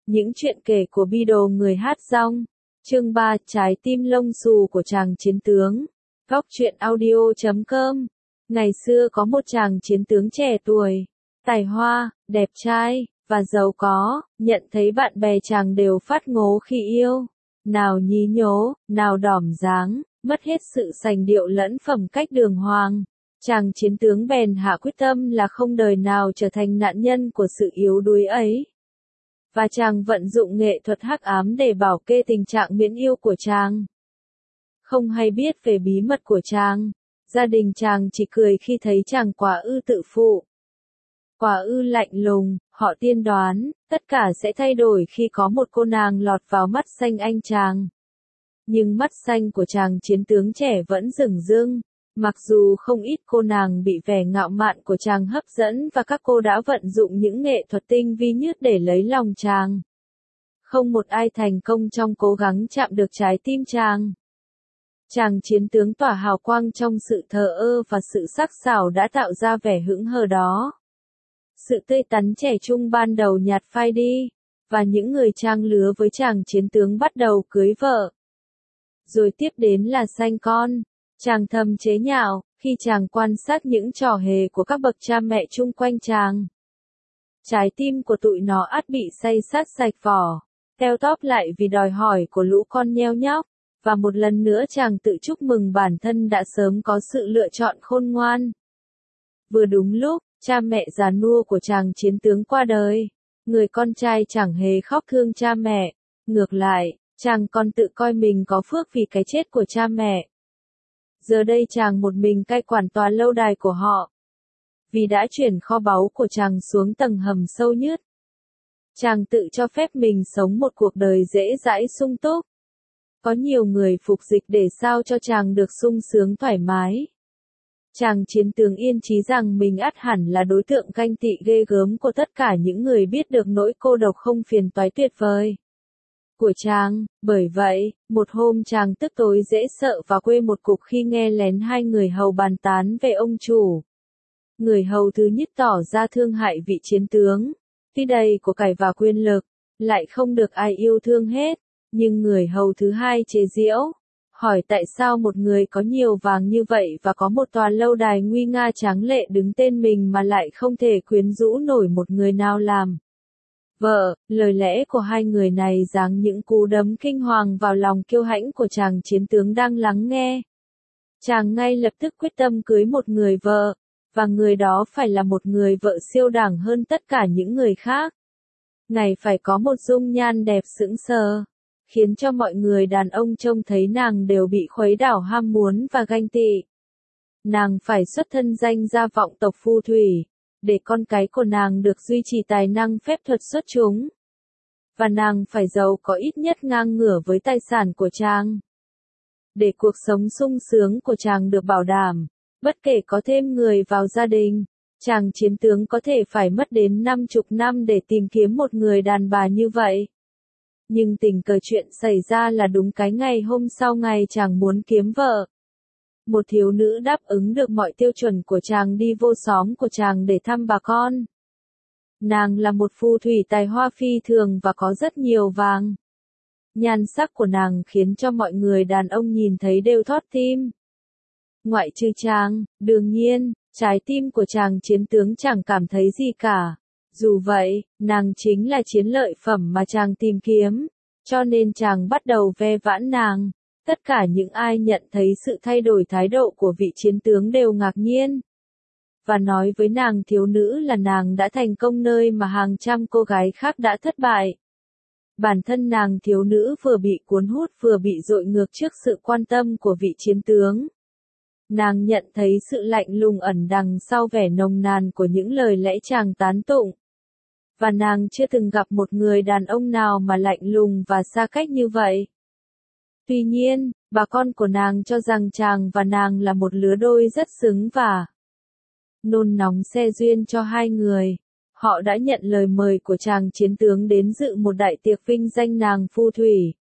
Những chuyện kể của bi đồ người hát rong. Chương 3, trái tim lông xù của chàng chiến tướng. Góc truyện audio.com. Ngày xưa có một chàng chiến tướng trẻ tuổi, tài hoa, đẹp trai, và giàu có, nhận thấy bạn bè chàng đều phát ngố khi yêu. Nào nhí nhố, nào đỏm dáng, mất hết sự sành điệu lẫn phẩm cách đường hoàng. Chàng chiến tướng bèn hạ quyết tâm là không đời nào trở thành nạn nhân của sự yếu đuối ấy. Và chàng vận dụng nghệ thuật hắc ám để bảo kê tình trạng miễn yêu của chàng. Không hay biết về bí mật của chàng, gia đình chàng chỉ cười khi thấy chàng quả ư tự phụ. Quả ư lạnh lùng, họ tiên đoán, tất cả sẽ thay đổi khi có một cô nàng lọt vào mắt xanh anh chàng. Nhưng mắt xanh của chàng chiến tướng trẻ vẫn rừng rưng, mặc dù không ít cô nàng bị vẻ ngạo mạn của chàng hấp dẫn và các cô đã vận dụng những nghệ thuật tinh vi nhất để lấy lòng chàng. Không một ai thành công trong cố gắng chạm được trái tim chàng. Chàng chiến tướng tỏa hào quang trong sự thờ ơ và sự sắc sảo đã tạo ra vẻ hững hờ đó. Sự tươi tắn trẻ trung ban đầu nhạt phai đi, và những người trang lứa với chàng chiến tướng bắt đầu cưới vợ. Rồi tiếp đến là sanh con. Chàng thầm chế nhạo, khi chàng quan sát những trò hề của các bậc cha mẹ chung quanh chàng. Trái tim của tụi nó ắt bị xay sát sạch vỏ, teo tóp lại vì đòi hỏi của lũ con nheo nhóc, và một lần nữa chàng tự chúc mừng bản thân đã sớm có sự lựa chọn khôn ngoan. Vừa đúng lúc, cha mẹ già nua của chàng chiến tướng qua đời, người con trai chẳng hề khóc thương cha mẹ, ngược lại, chàng còn tự coi mình có phước vì cái chết của cha mẹ. Giờ đây chàng một mình cai quản tòa lâu đài của họ. Vì đã chuyển kho báu của chàng xuống tầng hầm sâu nhất. Chàng tự cho phép mình sống một cuộc đời dễ dãi sung túc. Có nhiều người phục dịch để sao cho chàng được sung sướng thoải mái. Chàng chiến tướng yên chí rằng mình ắt hẳn là đối tượng ganh tị ghê gớm của tất cả những người biết được nỗi cô độc không phiền toái tuyệt vời của chàng. Bởi vậy, một hôm chàng tức tối dễ sợ và quê một cục khi nghe lén hai người hầu bàn tán về ông chủ. Người hầu thứ nhất tỏ ra thương hại vị chiến tướng, tuy đầy của cải và quyền lực, lại không được ai yêu thương hết. Nhưng người hầu thứ hai chế giễu, hỏi tại sao một người có nhiều vàng như vậy và có một tòa lâu đài nguy nga tráng lệ đứng tên mình mà lại không thể quyến rũ nổi một người nào làm vợ. Lời lẽ của hai người này giáng những cú đấm kinh hoàng vào lòng kiêu hãnh của chàng chiến tướng đang lắng nghe. Chàng ngay lập tức quyết tâm cưới một người vợ, và người đó phải là một người vợ siêu đẳng hơn tất cả những người khác. Ngài phải có một dung nhan đẹp sững sờ, khiến cho mọi người đàn ông trông thấy nàng đều bị khuấy đảo ham muốn và ganh tị. Nàng phải xuất thân danh gia vọng tộc phù thủy, để con cái của nàng được duy trì tài năng phép thuật xuất chúng. Và nàng phải giàu có ít nhất ngang ngửa với tài sản của chàng. Để cuộc sống sung sướng của chàng được bảo đảm, bất kể có thêm người vào gia đình, chàng chiến tướng có thể phải mất đến 50 năm để tìm kiếm một người đàn bà như vậy. Nhưng tình cờ chuyện xảy ra là đúng cái ngày hôm sau ngày chàng muốn kiếm vợ. Một thiếu nữ đáp ứng được mọi tiêu chuẩn của chàng đi vô xóm của chàng để thăm bà con. Nàng là một phù thủy tài hoa phi thường và có rất nhiều vàng. Nhan sắc của nàng khiến cho mọi người đàn ông nhìn thấy đều thót tim. Ngoại trừ chàng, đương nhiên, trái tim của chàng chiến tướng chẳng cảm thấy gì cả. Dù vậy, nàng chính là chiến lợi phẩm mà chàng tìm kiếm, cho nên chàng bắt đầu ve vãn nàng. Tất cả những ai nhận thấy sự thay đổi thái độ của vị chiến tướng đều ngạc nhiên. Và nói với nàng thiếu nữ là nàng đã thành công nơi mà hàng trăm cô gái khác đã thất bại. Bản thân nàng thiếu nữ vừa bị cuốn hút vừa bị dội ngược trước sự quan tâm của vị chiến tướng. Nàng nhận thấy sự lạnh lùng ẩn đằng sau vẻ nồng nàn của những lời lẽ chàng tán tụng. Và nàng chưa từng gặp một người đàn ông nào mà lạnh lùng và xa cách như vậy. Tuy nhiên, bà con của nàng cho rằng chàng và nàng là một lứa đôi rất xứng và nôn nóng xe duyên cho hai người. Họ đã nhận lời mời của chàng chiến tướng đến dự một đại tiệc vinh danh nàng phù thủy.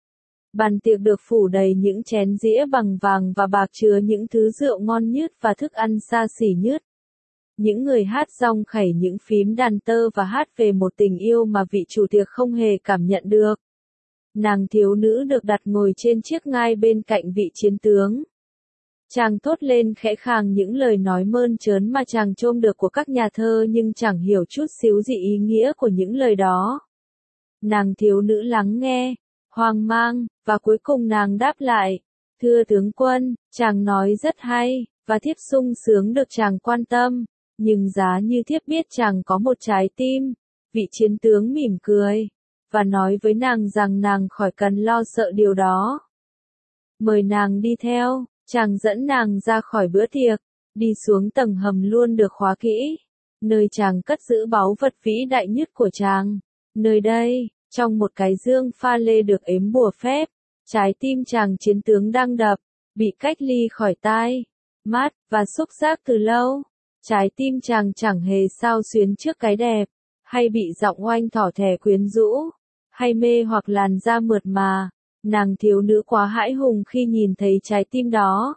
Bàn tiệc được phủ đầy những chén dĩa bằng vàng và bạc chứa những thứ rượu ngon nhất và thức ăn xa xỉ nhất. Những người hát rong khẩy những phím đàn tơ và hát về một tình yêu mà vị chủ tiệc không hề cảm nhận được. Nàng thiếu nữ được đặt ngồi trên chiếc ngai bên cạnh vị chiến tướng. Chàng thốt lên khẽ khàng những lời nói mơn trớn mà chàng chôm được của các nhà thơ nhưng chẳng hiểu chút xíu gì ý nghĩa của những lời đó. Nàng thiếu nữ lắng nghe, hoang mang, và cuối cùng nàng đáp lại, thưa tướng quân, chàng nói rất hay, và thiếp sung sướng được chàng quan tâm, nhưng giá như thiếp biết chàng có một trái tim. Vị chiến tướng mỉm cười, và nói với nàng rằng nàng khỏi cần lo sợ điều đó. Mời nàng đi theo. Chàng dẫn nàng ra khỏi bữa tiệc, đi xuống tầng hầm luôn được khóa kỹ, nơi chàng cất giữ báu vật vĩ đại nhất của chàng. Nơi đây, trong một cái dương pha lê được ếm bùa phép, trái tim chàng chiến tướng đang đập, bị cách ly khỏi tai, mắt, và xúc giác từ lâu. Trái tim chàng chẳng hề xao xuyến trước cái đẹp, hay bị giọng oanh thỏ thẻ quyến rũ, hay mê hoặc làn da mượt mà. Nàng thiếu nữ quá hãi hùng khi nhìn thấy trái tim đó.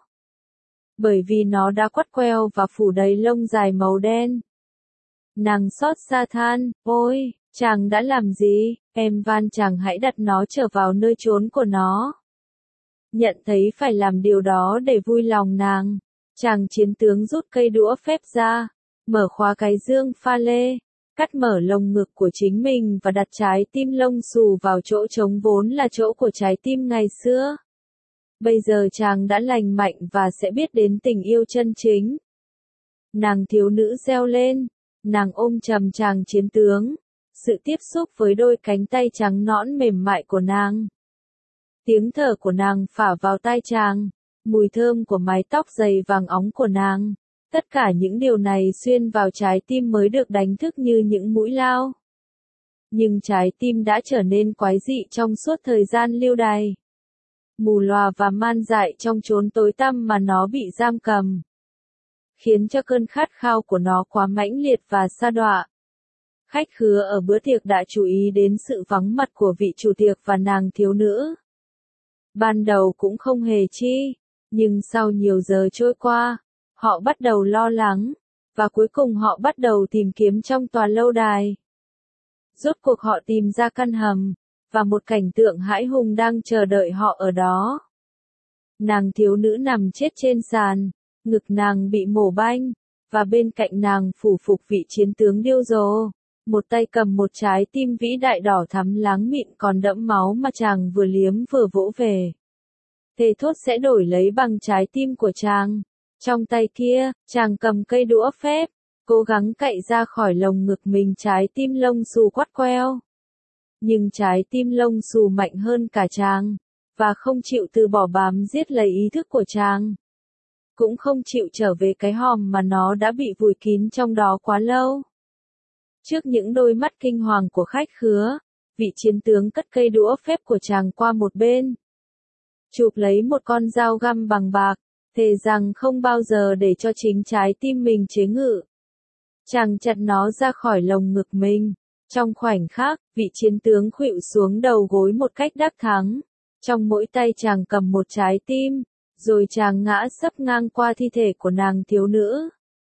Bởi vì nó đã quắt queo và phủ đầy lông dài màu đen. Nàng xót xa than, ôi, chàng đã làm gì, em van chàng hãy đặt nó trở vào nơi trốn của nó. Nhận thấy phải làm điều đó để vui lòng nàng. Chàng chiến tướng rút cây đũa phép ra, mở khóa cái dương pha lê, cắt mở lồng ngực của chính mình và đặt trái tim lông xù vào chỗ trống vốn là chỗ của trái tim ngày xưa. Bây giờ chàng đã lành mạnh và sẽ biết đến tình yêu chân chính. Nàng thiếu nữ reo lên, nàng ôm chầm chàng chiến tướng, sự tiếp xúc với đôi cánh tay trắng nõn mềm mại của nàng. Tiếng thở của nàng phả vào tai chàng, mùi thơm của mái tóc dày vàng óng của nàng. Tất cả những điều này xuyên vào trái tim mới được đánh thức như những mũi lao. Nhưng trái tim đã trở nên quái dị trong suốt thời gian lưu đày. Mù lòa và man dại trong chốn tối tăm mà nó bị giam cầm. Khiến cho cơn khát khao của nó quá mãnh liệt và sa đọa. Khách khứa ở bữa tiệc đã chú ý đến sự vắng mặt của vị chủ tiệc và nàng thiếu nữ. Ban đầu cũng không hề chi, nhưng sau nhiều giờ trôi qua, họ bắt đầu lo lắng, và cuối cùng họ bắt đầu tìm kiếm trong tòa lâu đài. Rốt cuộc họ tìm ra căn hầm, và một cảnh tượng hãi hùng đang chờ đợi họ ở đó. Nàng thiếu nữ nằm chết trên sàn, ngực nàng bị mổ banh, và bên cạnh nàng phủ phục vị chiến tướng điêu dồ, một tay cầm một trái tim vĩ đại đỏ thắm láng mịn còn đẫm máu mà chàng vừa liếm vừa vỗ về. Thề thốt sẽ đổi lấy bằng trái tim của chàng. Trong tay kia, chàng cầm cây đũa phép, cố gắng cạy ra khỏi lồng ngực mình trái tim lông xù quắt queo. Nhưng trái tim lông xù mạnh hơn cả chàng, và không chịu từ bỏ bám giết lấy ý thức của chàng. Cũng không chịu trở về cái hòm mà nó đã bị vùi kín trong đó quá lâu. Trước những đôi mắt kinh hoàng của khách khứa, vị chiến tướng cất cây đũa phép của chàng qua một bên. Chụp lấy một con dao găm bằng bạc, thề rằng không bao giờ để cho chính trái tim mình chế ngự. Chàng chặt nó ra khỏi lồng ngực mình. Trong khoảnh khắc, vị chiến tướng khuỵu xuống đầu gối một cách đắc thắng. Trong mỗi tay chàng cầm một trái tim, rồi chàng ngã sấp ngang qua thi thể của nàng thiếu nữ.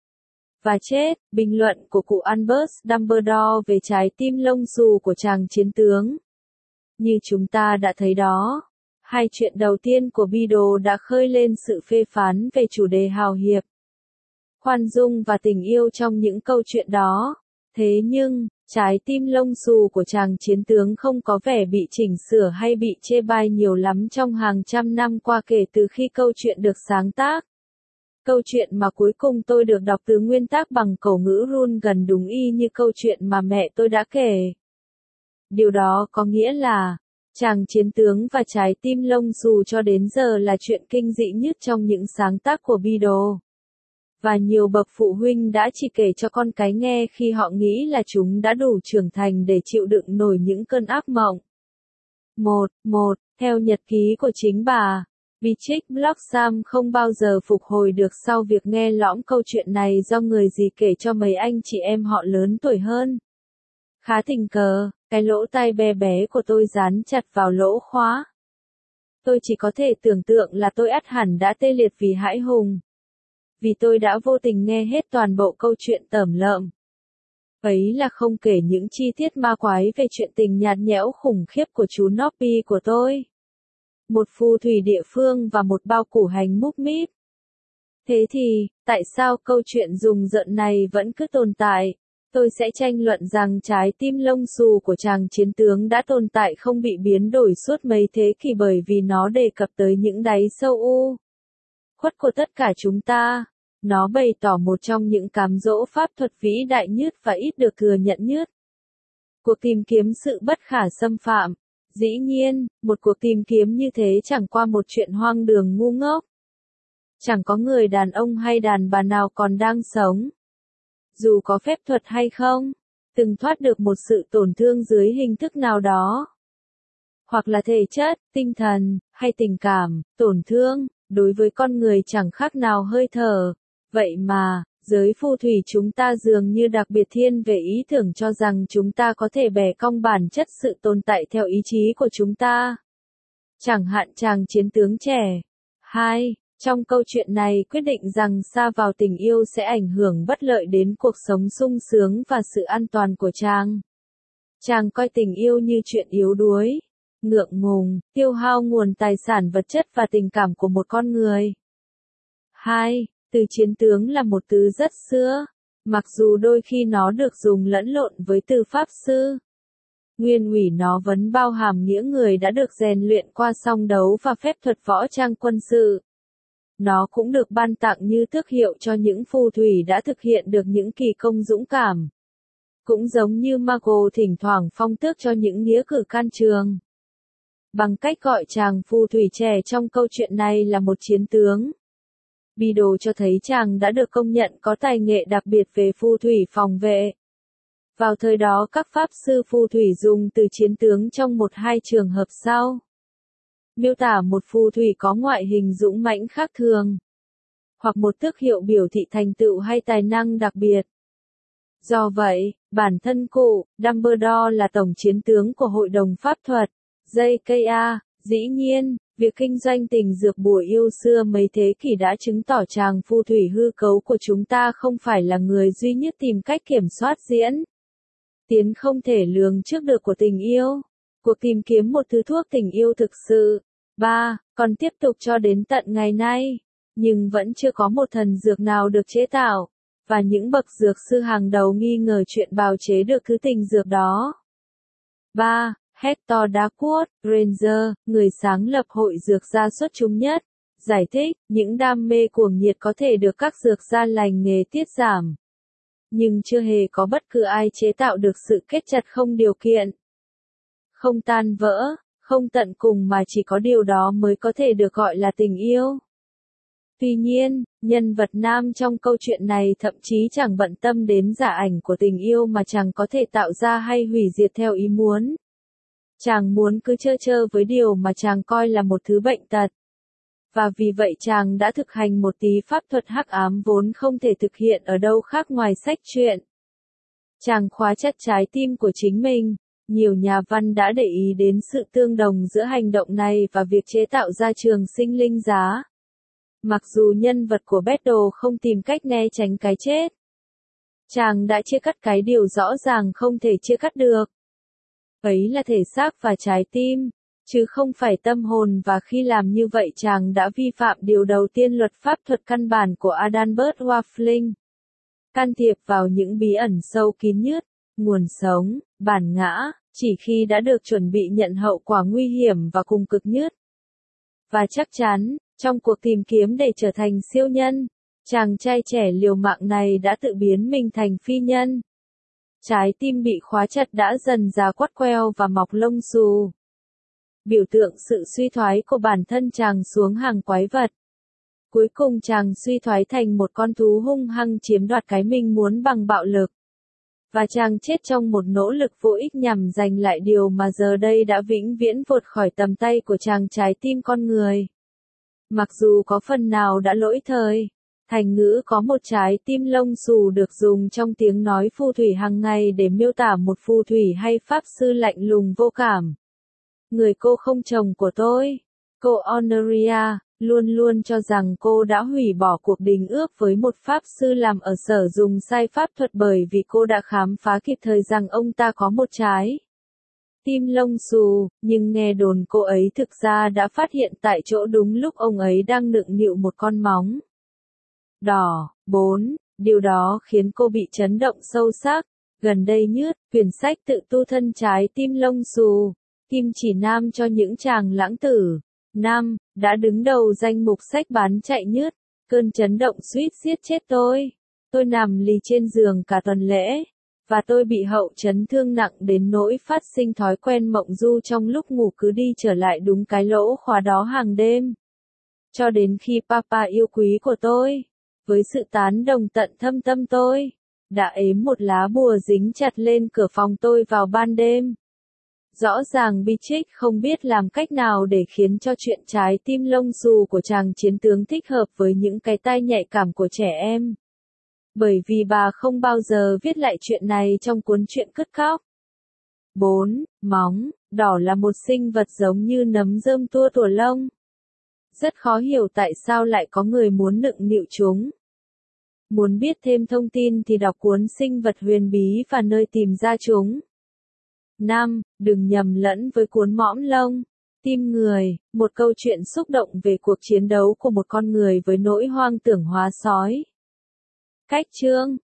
Và chết, bình luận của cụ Albus Dumbledore về trái tim lông xù của chàng chiến tướng. Như chúng ta đã thấy đó, hai chuyện đầu tiên của Beadle đã khơi lên sự phê phán về chủ đề hào hiệp, khoan dung và tình yêu trong những câu chuyện đó. Thế nhưng, trái tim lông xù của chàng chiến tướng không có vẻ bị chỉnh sửa hay bị chê bai nhiều lắm trong hàng trăm năm qua kể từ khi câu chuyện được sáng tác. Câu chuyện mà cuối cùng tôi được đọc từ nguyên tác bằng cổ ngữ run gần đúng y như câu chuyện mà mẹ tôi đã kể. Điều đó có nghĩa là, chàng chiến tướng và trái tim lông xù cho đến giờ là chuyện kinh dị nhất trong những sáng tác của Beadle. Và nhiều bậc phụ huynh đã chỉ kể cho con cái nghe khi họ nghĩ là chúng đã đủ trưởng thành để chịu đựng nổi những cơn ác mộng. 1. Theo nhật ký của chính bà, Beatrix Bloxham không bao giờ phục hồi được sau việc nghe lõm câu chuyện này do người gì kể cho mấy anh chị em họ lớn tuổi hơn. Khá tình cờ, cái lỗ tai bé bé của tôi dán chặt vào lỗ khóa. Tôi chỉ có thể tưởng tượng là tôi ắt hẳn đã tê liệt vì hãi hùng. vì tôi đã vô tình nghe hết toàn bộ câu chuyện tởm lợm. Ấy là không kể những chi tiết ma quái về chuyện tình nhạt nhẽo khủng khiếp của chú Noppy của tôi. Một phù thủy địa phương và một bao củ hành múc míp. Thế thì, tại sao câu chuyện rùng rợn này vẫn cứ tồn tại? Tôi sẽ tranh luận rằng trái tim lông xù của chàng chiến tướng đã tồn tại không bị biến đổi suốt mấy thế kỷ bởi vì nó đề cập tới những đáy sâu u khuất của tất cả chúng ta. Nó bày tỏ một trong những cám dỗ pháp thuật vĩ đại nhất và ít được thừa nhận nhất. Cuộc tìm kiếm sự bất khả xâm phạm. Dĩ nhiên, một cuộc tìm kiếm như thế chẳng qua một chuyện hoang đường ngu ngốc. Chẳng có người đàn ông hay đàn bà nào còn đang sống, dù có phép thuật hay không, từng thoát được một sự tổn thương dưới hình thức nào đó. Hoặc là thể chất, tinh thần, hay tình cảm, tổn thương, đối với con người chẳng khác nào hơi thở. Vậy mà, giới phù thủy chúng ta dường như đặc biệt thiên về ý tưởng cho rằng chúng ta có thể bẻ cong bản chất sự tồn tại theo ý chí của chúng ta. Chẳng hạn chàng chiến tướng trẻ. 2. Trong câu chuyện này quyết định rằng sa vào tình yêu sẽ ảnh hưởng bất lợi đến cuộc sống sung sướng và sự an toàn của chàng. Chàng coi tình yêu như chuyện yếu đuối, ngượng ngùng, tiêu hao nguồn tài sản vật chất và tình cảm của một con người. 2. Từ chiến tướng là một từ rất xưa, mặc dù đôi khi nó được dùng lẫn lộn với từ pháp sư. Nguyên ủy nó vẫn bao hàm nghĩa người đã được rèn luyện qua song đấu và phép thuật võ trang quân sự. Nó cũng được ban tặng như tước hiệu cho những phù thủy đã thực hiện được những kỳ công dũng cảm. Cũng giống như Mago thỉnh thoảng phong tước cho những nghĩa cử can trường. Bằng cách gọi chàng phù thủy trẻ trong câu chuyện này là một chiến tướng, Bido cho thấy chàng đã được công nhận có tài nghệ đặc biệt về phù thủy phòng vệ. Vào thời đó các pháp sư phù thủy dùng từ chiến tướng trong một hai trường hợp sau. Miêu tả một phù thủy có ngoại hình dũng mãnh khác thường, hoặc một tước hiệu biểu thị thành tựu hay tài năng đặc biệt. Do vậy, bản thân cụ, Dumbledore là tổng chiến tướng của Hội đồng Pháp thuật, JKA. Dĩ nhiên, việc kinh doanh tình dược bùa yêu xưa mấy thế kỷ đã chứng tỏ chàng phù thủy hư cấu của chúng ta không phải là người duy nhất tìm cách kiểm soát diễn tiến không thể lường trước được của tình yêu. Cuộc tìm kiếm một thứ thuốc tình yêu thực sự. 3. Còn tiếp tục cho đến tận ngày nay, nhưng vẫn chưa có một thần dược nào được chế tạo, và những bậc dược sư hàng đầu nghi ngờ chuyện bào chế được thứ tình dược đó. 3. Hector Darkwood, Ranger, người sáng lập hội dược gia xuất chúng nhất, giải thích, những đam mê cuồng nhiệt có thể được các dược gia lành nghề tiết giảm. Nhưng chưa hề có bất cứ ai chế tạo được sự kết chặt không điều kiện, không tan vỡ, không tận cùng mà chỉ có điều đó mới có thể được gọi là tình yêu. Tuy nhiên, nhân vật nam trong câu chuyện này thậm chí chẳng bận tâm đến giả ảnh của tình yêu mà chàng có thể tạo ra hay hủy diệt theo ý muốn. Chàng muốn cứ chơi với điều mà chàng coi là một thứ bệnh tật. Và vì vậy chàng đã thực hành một tí pháp thuật hắc ám vốn không thể thực hiện ở đâu khác ngoài sách truyện. Chàng khóa chặt trái tim của chính mình. Nhiều nhà văn đã để ý đến sự tương đồng giữa hành động này và việc chế tạo ra trường sinh linh giá. Mặc dù nhân vật của Battle không tìm cách né tránh cái chết, chàng đã chia cắt cái điều rõ ràng không thể chia cắt được. Ấy là thể xác và trái tim, chứ không phải tâm hồn, và khi làm như vậy chàng đã vi phạm điều đầu tiên luật pháp thuật căn bản của Adalbert Waffling. Can thiệp vào những bí ẩn sâu kín nhất, nguồn sống, bản ngã, chỉ khi đã được chuẩn bị nhận hậu quả nguy hiểm và cùng cực nhất. Và chắc chắn, trong cuộc tìm kiếm để trở thành siêu nhân, chàng trai trẻ liều mạng này đã tự biến mình thành phi nhân. Trái tim bị khóa chặt đã dần ra quắt queo và mọc lông xù. Biểu tượng sự suy thoái của bản thân chàng xuống hàng quái vật. Cuối cùng chàng suy thoái thành một con thú hung hăng chiếm đoạt cái mình muốn bằng bạo lực. Và chàng chết trong một nỗ lực vô ích nhằm giành lại điều mà giờ đây đã vĩnh viễn vụt khỏi tầm tay của chàng trái tim con người. Mặc dù có phần nào đã lỗi thời, thành ngữ có một trái tim lông xù được dùng trong tiếng nói phù thủy hàng ngày để miêu tả một phù thủy hay pháp sư lạnh lùng vô cảm. Người cô không chồng của tôi, cô Honoria, luôn luôn cho rằng cô đã hủy bỏ cuộc đình ước với một pháp sư làm ở sở dùng sai pháp thuật bởi vì cô đã khám phá kịp thời rằng ông ta có một trái tim lông xù, nhưng nghe đồn cô ấy thực ra đã phát hiện tại chỗ đúng lúc ông ấy đang nựng nịu một con móng đỏ. 4. Điều đó khiến cô bị chấn động sâu sắc. Gần đây nhất, quyển sách tự tu thân trái tim lông xù, kim chỉ nam cho những chàng lãng tử. 5. Đã đứng đầu danh mục sách bán chạy nhất. Cơn chấn động suýt giết chết tôi. Tôi nằm lì trên giường cả tuần lễ. Và tôi bị hậu chấn thương nặng đến nỗi phát sinh thói quen mộng du trong lúc ngủ cứ đi trở lại đúng cái lỗ khóa đó hàng đêm. Cho đến khi papa yêu quý của tôi, với sự tán đồng tận thâm tâm tôi, đã ếm một lá bùa dính chặt lên cửa phòng tôi vào ban đêm. Rõ ràng Beatrix không biết làm cách nào để khiến cho chuyện trái tim lông xù của chàng chiến tướng thích hợp với những cái tai nhạy cảm của trẻ em. Bởi vì bà không bao giờ viết lại chuyện này trong cuốn truyện cất khóc. 4. Móng đỏ là một sinh vật giống như nấm rơm tua tủa lông. Rất khó hiểu tại sao lại có người muốn nựng nịu chúng. Muốn biết thêm thông tin thì đọc cuốn Sinh vật huyền bí và nơi tìm ra chúng. 5. Đừng nhầm lẫn với cuốn Mõm lông, tim người, một câu chuyện xúc động về cuộc chiến đấu của một con người với nỗi hoang tưởng hóa sói. Cách chương